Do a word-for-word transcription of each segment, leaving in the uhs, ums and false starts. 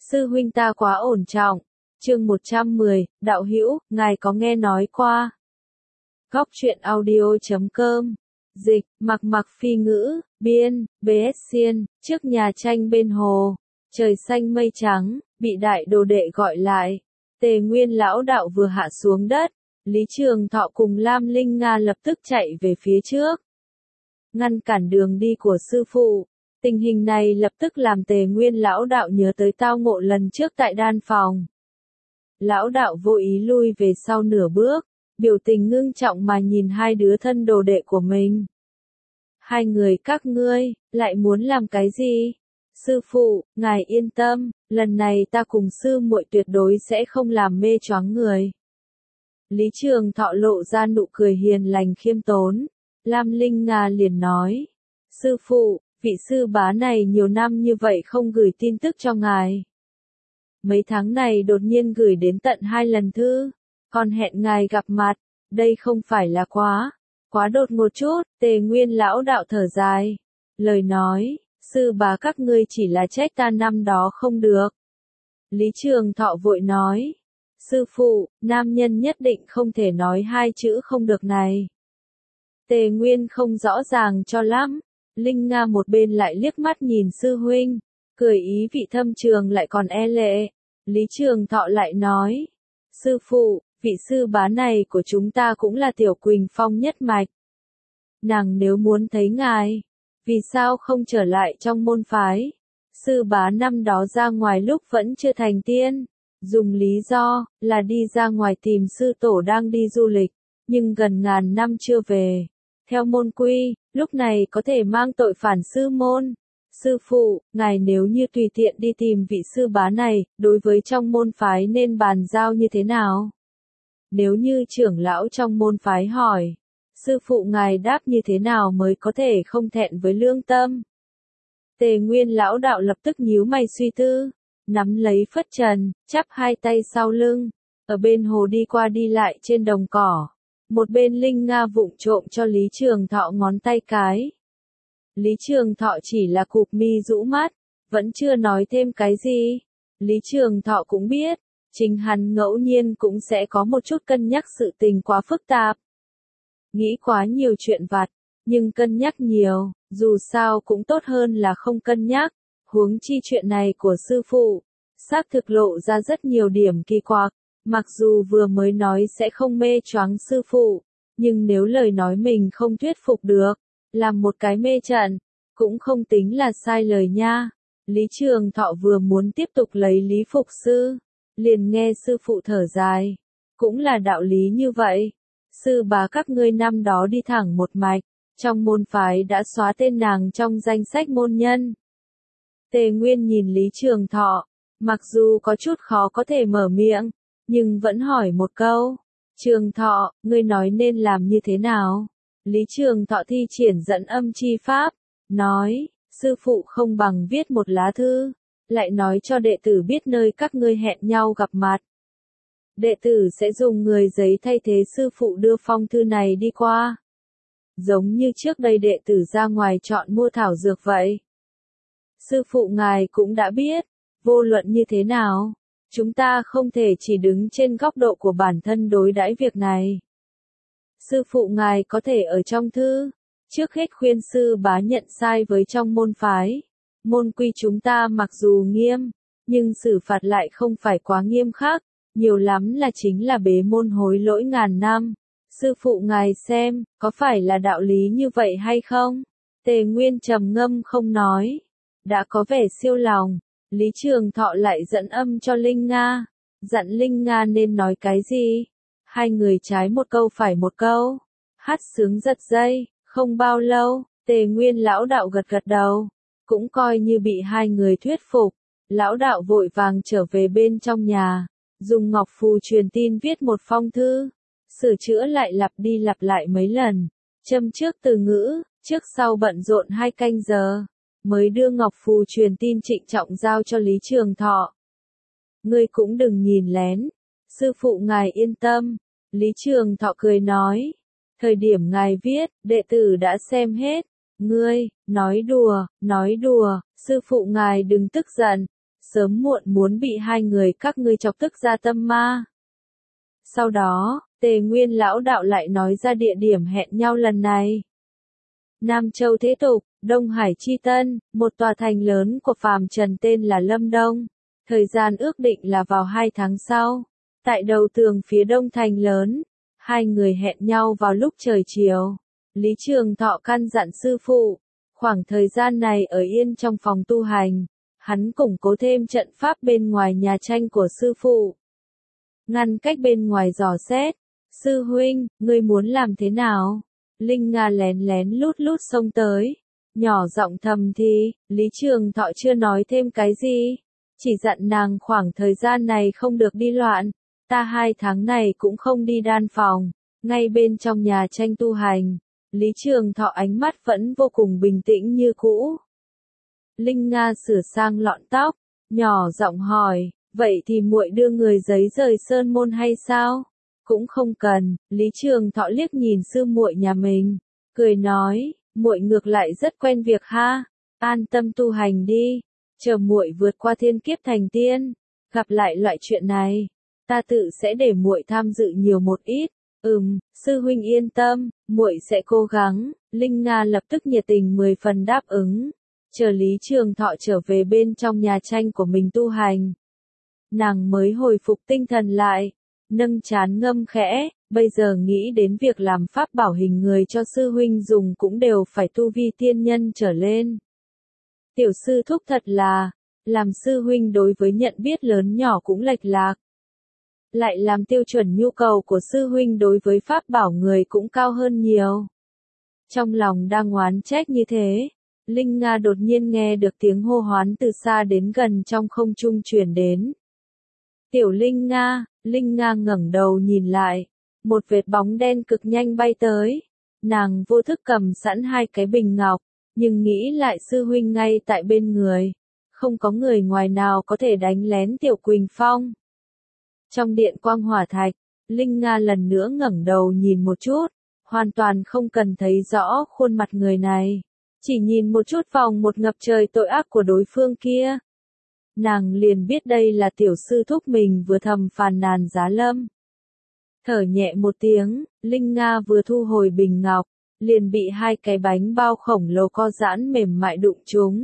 Sư huynh ta quá ổn trọng. Chương một trăm mười, đạo hữu, ngài có nghe nói qua. Góc truyện audio chấm com. Dịch, mặc mặc phi ngữ, biên, bê ét Xiên, trước nhà tranh bên hồ. Trời xanh mây trắng, bị đại đồ đệ gọi lại. Tề Nguyên lão đạo vừa hạ xuống đất. Lý Trường Thọ cùng Lam Linh Nga lập tức chạy về phía trước. Ngăn cản đường đi của sư phụ. Tình hình này lập tức làm Tề Nguyên lão đạo nhớ tới tao ngộ lần trước tại đan phòng. Lão đạo vô ý lui về sau nửa bước, biểu tình ngưng trọng mà nhìn hai đứa thân đồ đệ của mình. Hai người các ngươi, lại muốn làm cái gì? Sư phụ, ngài yên tâm, lần này ta cùng sư muội tuyệt đối sẽ không làm mê choáng người. Lý Trường Thọ lộ ra nụ cười hiền lành khiêm tốn. Lam Linh Nga liền nói, sư phụ, vị sư bá này nhiều năm như vậy không gửi tin tức cho ngài. Mấy tháng này đột nhiên gửi đến tận hai lần thư, còn hẹn ngài gặp mặt, đây không phải là quá, quá đột ngột chút. Tề Nguyên lão đạo thở dài, lời nói, sư bá các ngươi chỉ là trách ta năm đó không được. Lý Trường Thọ vội nói, sư phụ, nam nhân nhất định không thể nói hai chữ không được này. Tề Nguyên không rõ ràng cho lắm. Linh Nga một bên lại liếc mắt nhìn sư huynh, cười ý vị thâm trường lại còn e lệ. Lý Trường Thọ lại nói, sư phụ, vị sư bá này của chúng ta cũng là Tiểu Quỳnh Phong nhất mạch. Nàng nếu muốn thấy ngài, vì sao không trở lại trong môn phái? Sư bá năm đó ra ngoài lúc vẫn chưa thành tiên, dùng lý do là đi ra ngoài tìm sư tổ đang đi du lịch, nhưng gần ngàn năm chưa về. Theo môn quy, lúc này có thể mang tội phản sư môn. Sư phụ, ngài nếu như tùy tiện đi tìm vị sư bá này, đối với trong môn phái nên bàn giao như thế nào? Nếu như trưởng lão trong môn phái hỏi, sư phụ ngài đáp như thế nào mới có thể không thẹn với lương tâm? Tề Nguyên lão đạo lập tức nhíu mày suy tư, nắm lấy phất trần, chắp hai tay sau lưng, ở bên hồ đi qua đi lại trên đồng cỏ. Một bên Linh Nga vụng trộm cho Lý Trường Thọ ngón tay cái. Lý Trường Thọ chỉ là cụp mi rũ mắt, vẫn chưa nói thêm cái gì. Lý Trường Thọ cũng biết, chính hắn ngẫu nhiên cũng sẽ có một chút cân nhắc sự tình quá phức tạp. Nghĩ quá nhiều chuyện vặt, nhưng cân nhắc nhiều, dù sao cũng tốt hơn là không cân nhắc. Huống chi chuyện này của sư phụ, xác thực lộ ra rất nhiều điểm kỳ quặc. Mặc dù vừa mới nói sẽ không mê choáng sư phụ, nhưng nếu lời nói mình không thuyết phục được, làm một cái mê trận, cũng không tính là sai lời nha. Lý Trường Thọ vừa muốn tiếp tục lấy lý phục sư, liền nghe sư phụ thở dài. Cũng là đạo lý như vậy. Sư bá các ngươi năm đó đi thẳng một mạch, trong môn phái đã xóa tên nàng trong danh sách môn nhân. Tề Nguyên nhìn Lý Trường Thọ, mặc dù có chút khó có thể mở miệng, nhưng vẫn hỏi một câu, Trường Thọ, ngươi nói nên làm như thế nào? Lý Trường Thọ thi triển dẫn âm chi pháp, nói, sư phụ không bằng viết một lá thư, lại nói cho đệ tử biết nơi các ngươi hẹn nhau gặp mặt. Đệ tử sẽ dùng người giấy thay thế sư phụ đưa phong thư này đi qua. Giống như trước đây đệ tử ra ngoài chọn mua thảo dược vậy. Sư phụ ngài cũng đã biết, vô luận như thế nào, chúng ta không thể chỉ đứng trên góc độ của bản thân đối đãi việc này. Sư phụ ngài có thể ở trong thư, trước hết khuyên sư bá nhận sai với trong môn phái. Môn quy chúng ta mặc dù nghiêm, nhưng xử phạt lại không phải quá nghiêm khắc, nhiều lắm là chính là bế môn hối lỗi ngàn năm. Sư phụ ngài xem, có phải là đạo lý như vậy hay không? Tề Nguyên trầm ngâm không nói, đã có vẻ siêu lòng. Lý Trường Thọ lại dẫn âm cho Linh Nga, dặn Linh Nga nên nói cái gì. Hai người trái một câu phải một câu, hát sướng giật dây. Không bao lâu, Tề Nguyên lão đạo gật gật đầu, cũng coi như bị hai người thuyết phục. Lão đạo vội vàng trở về bên trong nhà, dùng ngọc phù truyền tin viết một phong thư, sửa chữa lại lặp đi lặp lại mấy lần, châm trước từ ngữ, trước sau bận rộn hai canh giờ, mới đưa ngọc phù truyền tin trịnh trọng giao cho Lý Trường Thọ. Ngươi cũng đừng nhìn lén, sư phụ ngài yên tâm. Lý Trường Thọ cười nói, thời điểm ngài viết, đệ tử đã xem hết. Ngươi, nói đùa, nói đùa, sư phụ ngài đừng tức giận. sớm muộn muốn bị hai người các ngươi chọc tức ra tâm ma. Sau đó, Tề Nguyên lão đạo lại nói ra địa điểm hẹn nhau lần này. Nam Châu Thế Tục, Đông Hải Chi Tân, một tòa thành lớn của phàm trần tên là Lâm Đông. Thời gian ước định là vào hai tháng sau. Tại đầu tường phía đông thành lớn, hai người hẹn nhau vào lúc trời chiều. Lý Trường Thọ căn dặn sư phụ, khoảng thời gian này ở yên trong phòng tu hành, hắn củng cố thêm trận pháp bên ngoài nhà tranh của sư phụ. Ngăn cách bên ngoài dò xét, sư huynh, ngươi muốn làm thế nào? Linh Nga lén lén lút lút xông tới, nhỏ giọng thầm thì, Lý Trường Thọ chưa nói thêm cái gì, chỉ dặn nàng khoảng thời gian này không được đi loạn, ta hai tháng này cũng không đi đan phòng, ngay bên trong nhà tranh tu hành. Lý Trường Thọ ánh mắt vẫn vô cùng bình tĩnh như cũ. Linh Nga sửa sang lọn tóc, nhỏ giọng hỏi, vậy thì muội đưa người giấy rời sơn môn hay sao? Cũng không cần. Lý Trường Thọ liếc nhìn sư muội nhà mình, cười nói, muội ngược lại rất quen việc ha, an tâm tu hành đi, chờ muội vượt qua thiên kiếp thành tiên, gặp lại loại chuyện này, ta tự sẽ để muội tham dự nhiều một ít. Ừm, sư huynh yên tâm, muội sẽ cố gắng. Linh Nga lập tức nhiệt tình mười phần đáp ứng. Chờ Lý Trường Thọ trở về bên trong nhà tranh của mình tu hành, nàng mới hồi phục tinh thần lại, nâng trán ngâm khẽ, bây giờ nghĩ đến việc làm pháp bảo hình người cho sư huynh dùng cũng đều phải tu vi tiên nhân trở lên. Tiểu sư thúc thật là, làm sư huynh đối với nhận biết lớn nhỏ cũng lệch lạc. Lại làm tiêu chuẩn nhu cầu của sư huynh đối với pháp bảo người cũng cao hơn nhiều. Trong lòng đang oán trách như thế, Linh Nga đột nhiên nghe được tiếng hô hoán từ xa đến gần trong không trung truyền đến. Tiểu Linh Nga, Linh Nga ngẩng đầu nhìn lại, một vệt bóng đen cực nhanh bay tới. Nàng vô thức cầm sẵn hai cái bình ngọc, nhưng nghĩ lại sư huynh ngay tại bên người, không có người ngoài nào có thể đánh lén Tiểu Quỳnh Phong. Trong điện quang hỏa thạch, Linh Nga lần nữa ngẩng đầu nhìn một chút, hoàn toàn không cần thấy rõ khuôn mặt người này, chỉ nhìn một chút vòng một ngập trời tội ác của đối phương kia. Nàng liền biết đây là tiểu sư thúc mình vừa thầm phàn nàn Giá Lâm. Thở nhẹ một tiếng, Linh Nga vừa thu hồi bình ngọc, liền bị hai cái bánh bao khổng lồ co giãn mềm mại đụng trúng.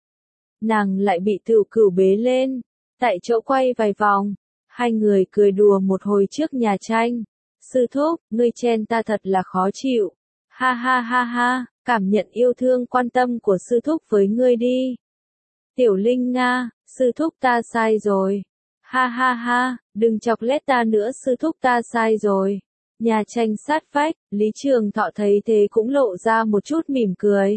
Nàng lại bị Tửu Cửu bế lên, tại chỗ quay vài vòng, hai người cười đùa một hồi trước nhà tranh. Sư thúc, ngươi chen ta thật là khó chịu. Ha ha ha ha, cảm nhận yêu thương quan tâm của sư thúc với ngươi đi. Tiểu Linh Nga, sư thúc ta sai rồi. Ha ha ha, đừng chọc lét ta nữa, sư thúc ta sai rồi. Nhà tranh sát vách, Lý Trường Thọ thấy thế cũng lộ ra một chút mỉm cười.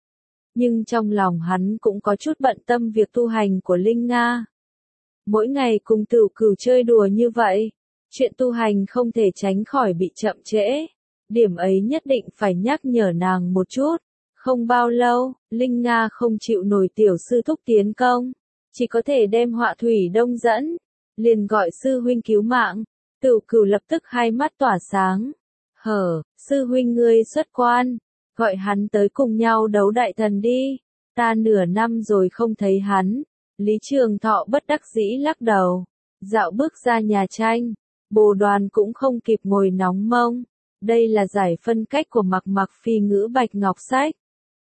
Nhưng trong lòng hắn cũng có chút bận tâm việc tu hành của Linh Nga. Mỗi ngày cùng Tửu Cửu chơi đùa như vậy, chuyện tu hành không thể tránh khỏi bị chậm trễ. Điểm ấy nhất định phải nhắc nhở nàng một chút. Không bao lâu, Linh Nga không chịu nổi tiểu sư thúc tiến công, chỉ có thể đem Họa Thủy Đông dẫn, liền gọi sư huynh cứu mạng. Tửu Cửu lập tức hai mắt tỏa sáng. Hở, sư huynh ngươi xuất quan, gọi hắn tới cùng nhau đấu đại thần đi. Ta nửa năm rồi không thấy hắn. Lý Trường Thọ bất đắc dĩ lắc đầu, dạo bước ra nhà tranh. Bồ Đoàn cũng không kịp ngồi nóng mông. Đây là giải phân cách của Mặc Mặc Phi ngữ Bạch Ngọc Sách.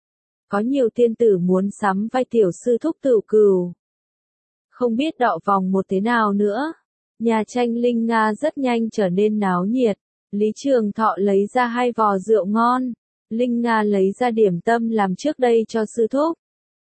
Có nhiều tiên tử muốn sắm vai tiểu sư thúc Tửu Cửu. Không biết đọ vòng một thế nào nữa. Nhà tranh Linh Nga rất nhanh trở nên náo nhiệt. Lý Trường Thọ lấy ra hai vò rượu ngon. Linh Nga lấy ra điểm tâm làm trước đây cho sư thúc.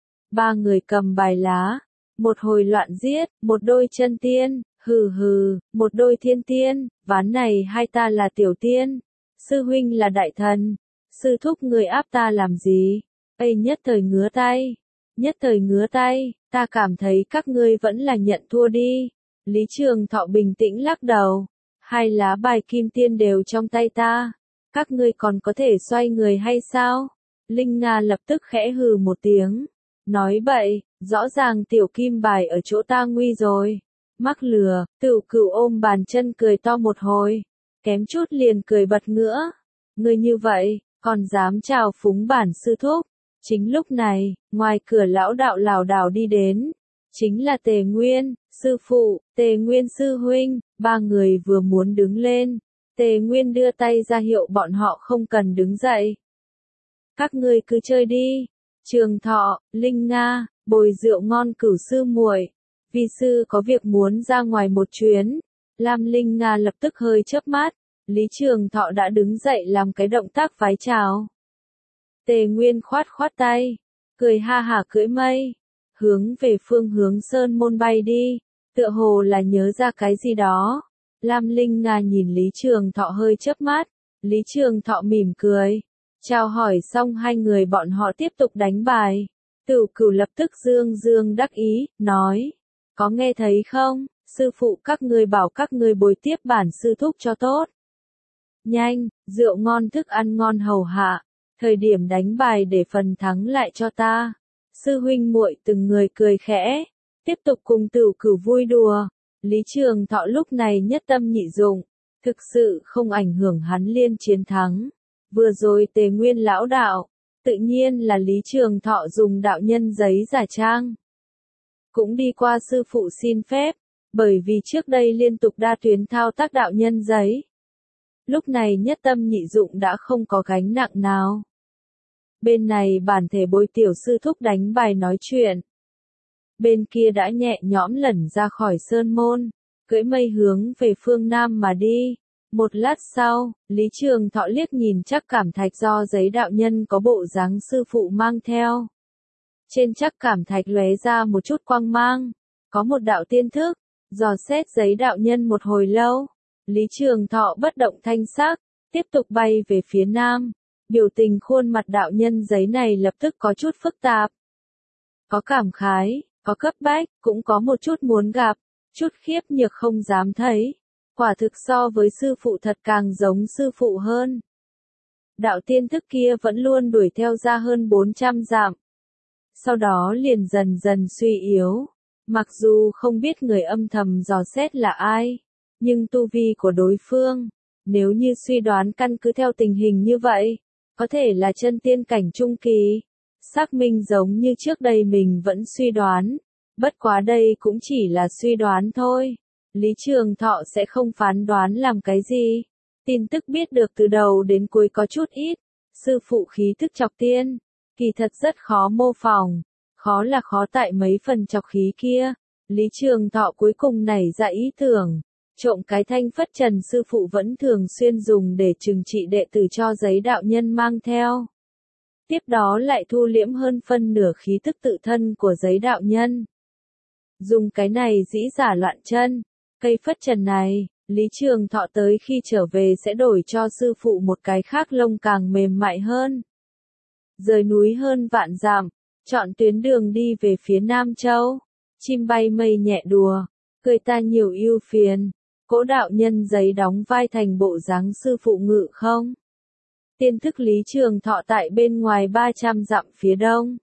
Ba người cầm bài lá. Một hồi loạn giết, một đôi chân tiên, hừ hừ, một đôi thiên tiên, ván này hai ta là tiểu tiên. Sư huynh là đại thần. Sư thúc người áp ta làm gì? Ây nhất thời ngứa tay. Nhất thời ngứa tay, ta cảm thấy các ngươi vẫn là nhận thua đi. Lý Trường Thọ bình tĩnh lắc đầu. Hai lá bài kim tiên đều trong tay ta. Các ngươi còn có thể xoay người hay sao? Linh Nga lập tức khẽ hừ một tiếng. Nói bậy, rõ ràng tiểu kim bài ở chỗ ta nguy rồi. Mắc lừa, Tửu Cửu ôm bàn chân cười to một hồi. Kém chút liền cười bật ngửa. Ngươi như vậy, còn dám chào phúng bản sư thúc. Chính lúc này, ngoài cửa lão đạo lảo đảo đi đến. chính là Tề Nguyên, sư phụ, Tề Nguyên sư huynh, ba người vừa muốn đứng lên. Tề Nguyên đưa tay ra hiệu bọn họ không cần đứng dậy. Các ngươi cứ chơi đi. Trường Thọ, Linh Nga, bồi rượu ngon cửu sư muội. Vi sư có việc muốn ra ngoài một chuyến. Lam Linh Nga lập tức hơi chớp mắt. Lý Trường Thọ đã đứng dậy làm cái động tác vái chào. Tề Nguyên khoát khoát tay, cười ha hả cưỡi mây, hướng về phương hướng Sơn Môn bay đi, tựa hồ là nhớ ra cái gì đó. Lam Linh Nga nhìn Lý Trường Thọ hơi chớp mắt, Lý Trường Thọ mỉm cười, chào hỏi xong hai người bọn họ tiếp tục đánh bài. Tửu Cửu lập tức dương dương đắc ý, nói, có nghe thấy không, sư phụ các ngươi bảo các ngươi bồi tiếp bản sư thúc cho tốt. Nhanh, rượu ngon thức ăn ngon hầu hạ, thời điểm đánh bài để phần thắng lại cho ta. Sư huynh muội từng người cười khẽ, tiếp tục cùng Tửu Cửu vui đùa. Lý Trường Thọ lúc này nhất tâm nhị dụng, thực sự không ảnh hưởng hắn liên chiến thắng. Vừa rồi Tề Nguyên lão đạo, tự nhiên là Lý Trường Thọ dùng đạo nhân giấy giả trang. Cũng đi qua sư phụ xin phép, bởi vì trước đây liên tục đa tuyến thao tác đạo nhân giấy. Lúc này nhất tâm nhị dụng đã không có gánh nặng nào. Bên này bản thể bối tiểu sư thúc đánh bài nói chuyện. Bên kia đã nhẹ nhõm lẩn ra khỏi sơn môn, cưỡi mây hướng về phương Nam mà đi. Một lát sau, Lý Trường Thọ liếc nhìn chắc cảm thạch do giấy đạo nhân có bộ dáng sư phụ mang theo. Trên chắc cảm thạch lóe ra một chút quang mang, có một đạo tiên thức, dò xét giấy đạo nhân một hồi lâu. Lý Trường Thọ bất động thanh sắc, tiếp tục bay về phía Nam. Biểu tình khuôn mặt đạo nhân giấy này lập tức có chút phức tạp. Có cảm khái, có cấp bách, cũng có một chút muốn gặp, chút khiếp nhược không dám thấy. Quả thực so với sư phụ thật càng giống sư phụ hơn. Đạo tiên thức kia vẫn luôn đuổi theo ra hơn bốn trăm dặm. Sau đó liền dần dần suy yếu. Mặc dù không biết người âm thầm dò xét là ai, nhưng tu vi của đối phương, nếu như suy đoán căn cứ theo tình hình như vậy, có thể là chân tiên cảnh trung kỳ. Xác minh giống như trước đây mình vẫn suy đoán, bất quá đây cũng chỉ là suy đoán thôi. Lý Trường Thọ sẽ không phán đoán làm cái gì. Tin tức biết được từ đầu đến cuối có chút ít. Sư phụ khí thức chọc tiên, kỳ thật rất khó mô phỏng. Khó là khó tại mấy phần chọc khí kia. Lý Trường Thọ cuối cùng nảy ra ý tưởng. Trộm cái thanh phất trần sư phụ vẫn thường xuyên dùng để trừng trị đệ tử cho giấy đạo nhân mang theo. Tiếp đó lại thu liễm hơn phân nửa khí tức tự thân của giấy đạo nhân. Dùng cái này dĩ giả loạn chân. Cây phất trần này, Lý Trường Thọ tới khi trở về sẽ đổi cho sư phụ một cái khác lông càng mềm mại hơn. Rời núi hơn vạn dặm, chọn tuyến đường đi về phía Nam Châu. Chim bay mây nhẹ đùa, cười ta nhiều ưu phiền. Cỗ đạo nhân giấy đóng vai thành bộ dáng sư phụ ngự không. Tiên thức Lý Trường Thọ tại bên ngoài ba trăm dặm phía đông.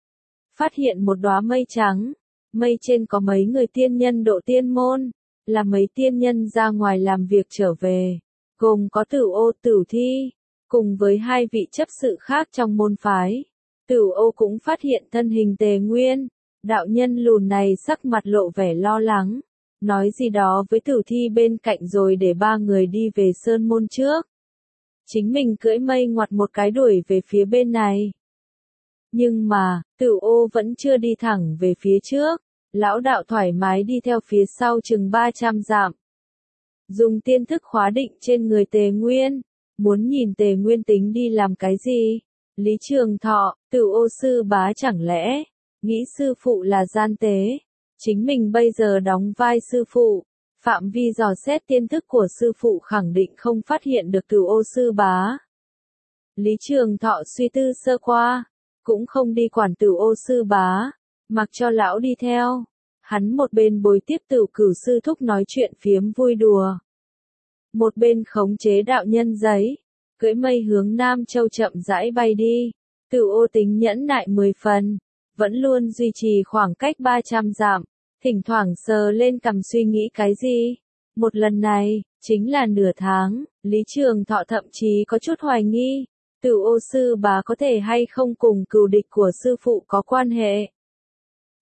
Phát hiện một đóa mây trắng, mây trên có mấy người tiên nhân độ tiên môn, là mấy tiên nhân ra ngoài làm việc trở về, gồm có Tửu Ô Tửu Thi, cùng với hai vị chấp sự khác trong môn phái. Tửu Ô cũng phát hiện thân hình Tề Nguyên, đạo nhân lùn này sắc mặt lộ vẻ lo lắng, nói gì đó với Tửu Thi bên cạnh rồi để ba người đi về sơn môn trước. Chính mình cưỡi mây ngoặt một cái đuổi về phía bên này. Nhưng mà, Tửu Ô vẫn chưa đi thẳng về phía trước, lão đạo thoải mái đi theo phía sau chừng ba trăm dặm. Dùng tiên thức khóa định trên người Tề Nguyên, muốn nhìn Tề Nguyên tính đi làm cái gì. Lý Trường Thọ, Tửu Ô sư bá chẳng lẽ, nghĩ sư phụ là gian tế, chính mình bây giờ đóng vai sư phụ. Phạm vi dò xét tiên thức của sư phụ khẳng định không phát hiện được Tửu Ô sư bá. Lý Trường Thọ suy tư sơ qua, cũng không đi quản Tửu Ô sư bá, mặc cho lão đi theo. Hắn một bên bồi tiếp Tửu Cửu sư thúc nói chuyện phiếm vui đùa, một bên khống chế đạo nhân giấy, cưỡi mây hướng Nam Châu chậm rãi bay đi. Tửu Ô tính nhẫn nại mười phần, vẫn luôn duy trì khoảng cách ba trăm dặm. Thỉnh thoảng sờ lên cằm suy nghĩ cái gì. Một lần này, chính là nửa tháng, Lý Trường Thọ thậm chí có chút hoài nghi. Tửu Ô sư bá có thể hay không cùng cừu địch của sư phụ có quan hệ.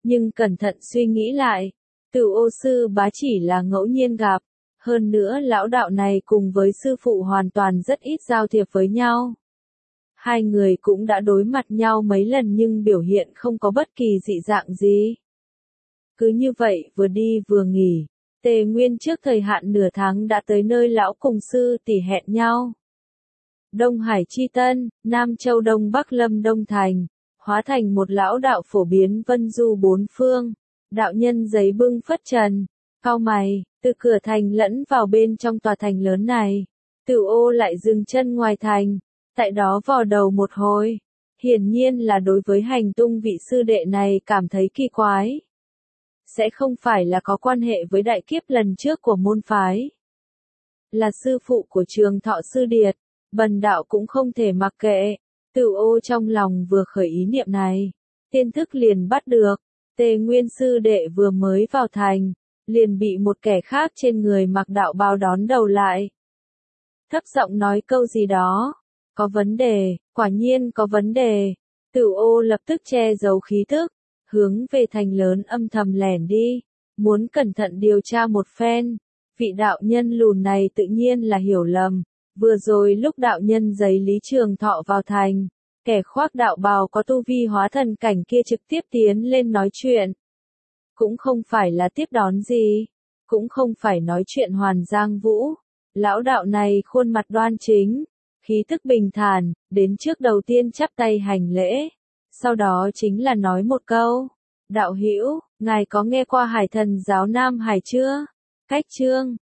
Nhưng cẩn thận suy nghĩ lại, Tửu Ô sư bá chỉ là ngẫu nhiên gặp, hơn nữa lão đạo này cùng với sư phụ hoàn toàn rất ít giao thiệp với nhau. Hai người cũng đã đối mặt nhau mấy lần nhưng biểu hiện không có bất kỳ dị dạng gì. Cứ như vậy vừa đi vừa nghỉ, Tề Nguyên trước thời hạn nửa tháng đã tới nơi lão cùng sư tỷ hẹn nhau. Đông Hải Chi Tân, Nam Châu Đông Bắc Lâm Đông Thành, hóa thành một lão đạo phổ biến vân du bốn phương. Đạo nhân giấy bưng phất trần, cau mày, từ cửa thành lẫn vào bên trong tòa thành lớn này. Tửu Ô lại dừng chân ngoài thành, tại đó vò đầu một hồi. Hiển nhiên là đối với hành tung vị sư đệ này cảm thấy kỳ quái. Sẽ không phải là có quan hệ với đại kiếp lần trước của môn phái. Là sư phụ của Trường Thọ sư điệt, bần đạo cũng không thể mặc kệ. Tửu Ô trong lòng vừa khởi ý niệm này, tiên thức liền bắt được. Tề Nguyên sư đệ vừa mới vào thành, liền bị một kẻ khác trên người mặc đạo bào đón đầu lại. Thấp giọng nói câu gì đó, có vấn đề, quả nhiên có vấn đề. Tửu Ô lập tức che giấu khí tức, hướng về thành lớn âm thầm lẻn đi, muốn cẩn thận điều tra một phen. Vị đạo nhân lùn này tự nhiên là hiểu lầm, vừa rồi lúc đạo nhân giấy Lý Trường Thọ vào thành, kẻ khoác đạo bào có tu vi hóa thần cảnh kia trực tiếp tiến lên nói chuyện. Cũng không phải là tiếp đón gì, cũng không phải nói chuyện hoàn giang vũ. Lão đạo này khuôn mặt đoan chính, khí tức bình thản, đến trước đầu tiên chắp tay hành lễ. Sau đó chính là nói một câu, đạo hữu, ngài có nghe qua Hải Thần giáo Nam Hải chưa? Cách chương